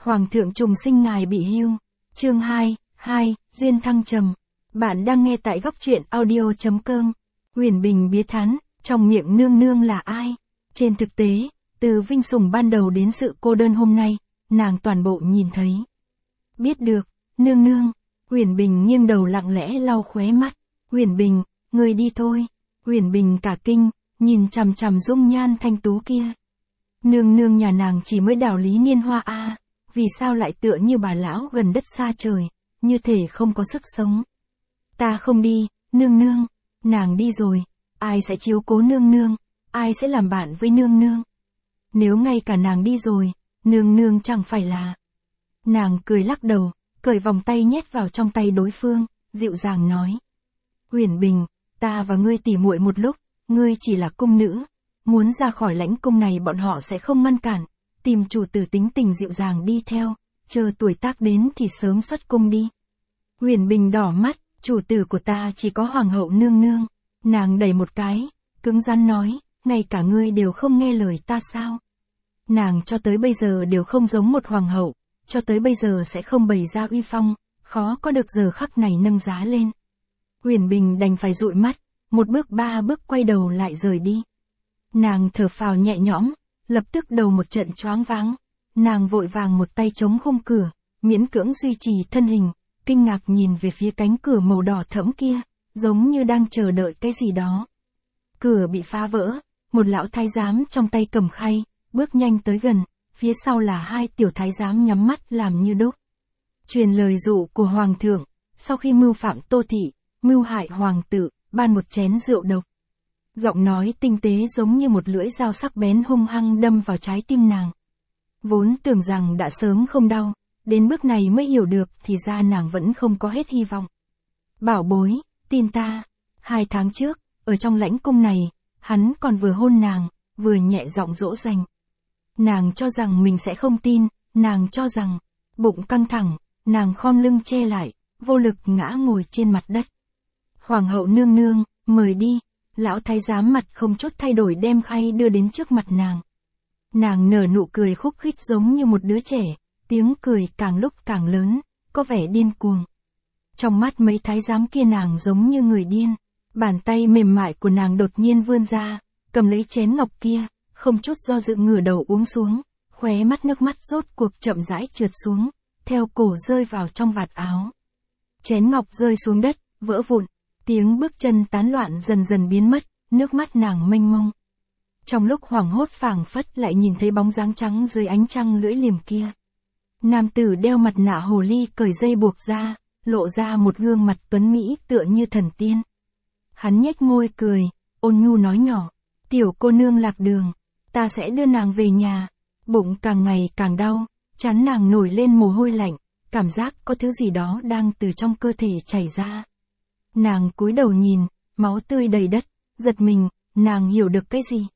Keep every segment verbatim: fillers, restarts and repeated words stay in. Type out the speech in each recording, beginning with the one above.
Hoàng thượng trùng sinh ngài bị hưu. Chương hai, hai, duyên thăng trầm. Bạn đang nghe tại góc truyện audio chấm com. Huyền Bình bía thán, trong miệng nương nương là ai? Trên thực tế, từ vinh sủng ban đầu đến sự cô đơn hôm nay, nàng toàn bộ nhìn thấy. Biết được, nương nương. Huyền Bình nghiêng đầu lặng lẽ lau khóe mắt. Huyền Bình, người đi thôi. Huyền Bình cả kinh, nhìn chằm chằm dung nhan thanh tú kia. Nương nương nhà nàng chỉ mới đảo lý niên hoa a, à, vì sao lại tựa như bà lão gần đất xa trời, như thể không có sức sống. Ta không đi, nương nương, nàng đi rồi, ai sẽ chiếu cố nương nương, ai sẽ làm bạn với nương nương. Nếu ngay cả nàng đi rồi, nương nương chẳng phải là. Nàng cười lắc đầu, cởi vòng tay nhét vào trong tay đối phương, dịu dàng nói. Huyền Bình, ta và ngươi tỉ muội một lúc, ngươi chỉ là cung nữ, muốn ra khỏi lãnh cung này bọn họ sẽ không ngăn cản, tìm chủ tử tính tình dịu dàng đi theo, chờ tuổi tác đến thì sớm xuất cung đi. Huyền Bình đỏ mắt, chủ tử của ta chỉ có hoàng hậu nương nương. Nàng đẩy một cái, cứng rắn nói, ngay cả ngươi đều không nghe lời ta sao? Nàng cho tới bây giờ đều không giống một hoàng hậu, cho tới bây giờ sẽ không bày ra uy phong, khó có được giờ khắc này nâng giá lên. Huyền Bình đành phải dụi mắt, một bước ba bước quay đầu lại rời đi. Nàng thở phào nhẹ nhõm, lập tức đầu một trận choáng váng. Nàng vội vàng một tay chống khung cửa, miễn cưỡng duy trì thân hình, kinh ngạc nhìn về phía cánh cửa màu đỏ thẫm kia, giống như đang chờ đợi cái gì đó. Cửa bị phá vỡ, một lão thái giám trong tay cầm khay, bước nhanh tới gần, phía sau là hai tiểu thái giám nhắm mắt làm như đúc. Truyền lời dụ của hoàng thượng, sau khi mưu phạm Tô thị, mưu hại hoàng tử, ban một chén rượu độc. Giọng nói tinh tế giống như một lưỡi dao sắc bén hung hăng đâm vào trái tim nàng. Vốn tưởng rằng đã sớm không đau, đến bước này mới hiểu được thì ra nàng vẫn không có hết hy vọng. Bảo bối, tin ta, hai tháng trước, ở trong lãnh cung này, hắn còn vừa hôn nàng, vừa nhẹ giọng dỗ dành. Nàng cho rằng mình sẽ không tin, nàng cho rằng, bụng căng thẳng, nàng khom lưng che lại, vô lực ngã ngồi trên mặt đất. Hoàng hậu nương nương, mời đi. Lão thái giám mặt không chút thay đổi đem khay đưa đến trước mặt nàng. Nàng nở nụ cười khúc khích giống như một đứa trẻ, tiếng cười càng lúc càng lớn, có vẻ điên cuồng. Trong mắt mấy thái giám kia nàng giống như người điên, bàn tay mềm mại của nàng đột nhiên vươn ra, cầm lấy chén ngọc kia, không chút do dự ngửa đầu uống xuống, khóe mắt nước mắt rốt cuộc chậm rãi trượt xuống, theo cổ rơi vào trong vạt áo. Chén ngọc rơi xuống đất, vỡ vụn. Tiếng bước chân tán loạn dần dần biến mất, nước mắt nàng mênh mông. Trong lúc hoảng hốt phảng phất lại nhìn thấy bóng dáng trắng dưới ánh trăng lưỡi liềm kia. Nam tử đeo mặt nạ hồ ly cởi dây buộc ra, lộ ra một gương mặt tuấn mỹ tựa như thần tiên. Hắn nhếch môi cười, ôn nhu nói nhỏ, tiểu cô nương lạc đường, ta sẽ đưa nàng về nhà. Bụng càng ngày càng đau, trán nàng nổi lên mồ hôi lạnh, cảm giác có thứ gì đó đang từ trong cơ thể chảy ra. Nàng cúi đầu nhìn, máu tươi đầy đất, giật mình, nàng hiểu được cái gì?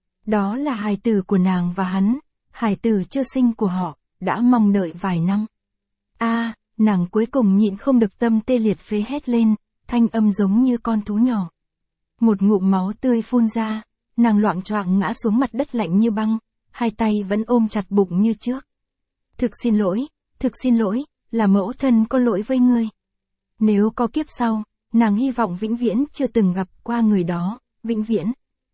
Đó là hài tử của nàng và hắn, hài tử chưa sinh của họ, đã mong đợi vài năm. A, à, nàng cuối cùng nhịn không được tâm tê liệt phế hét lên, thanh âm giống như con thú nhỏ. Một ngụm máu tươi phun ra, nàng loạng choạng ngã xuống mặt đất lạnh như băng, hai tay vẫn ôm chặt bụng như trước. Thực xin lỗi, thực xin lỗi, là mẫu thân có lỗi với ngươi. Nếu có kiếp sau, nàng hy vọng vĩnh viễn chưa từng gặp qua người đó, vĩnh viễn.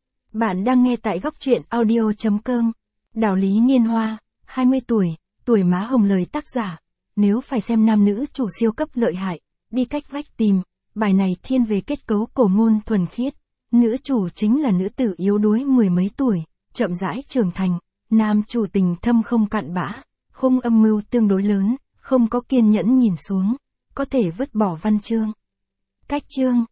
Bạn đang nghe tại góc truyện audio chấm com. Đào Lý Niên Hoa, hai mươi tuổi, tuổi má hồng lời tác giả. Nếu phải xem nam nữ chủ siêu cấp lợi hại, đi cách vách tìm, bài này thiên về kết cấu cổ ngôn thuần khiết. Nữ chủ chính là nữ tử yếu đuối mười mấy tuổi, chậm rãi trưởng thành, nam chủ tình thâm không cặn bã, khung âm mưu tương đối lớn, không có kiên nhẫn nhìn xuống, có thể vứt bỏ văn chương. Cách chương,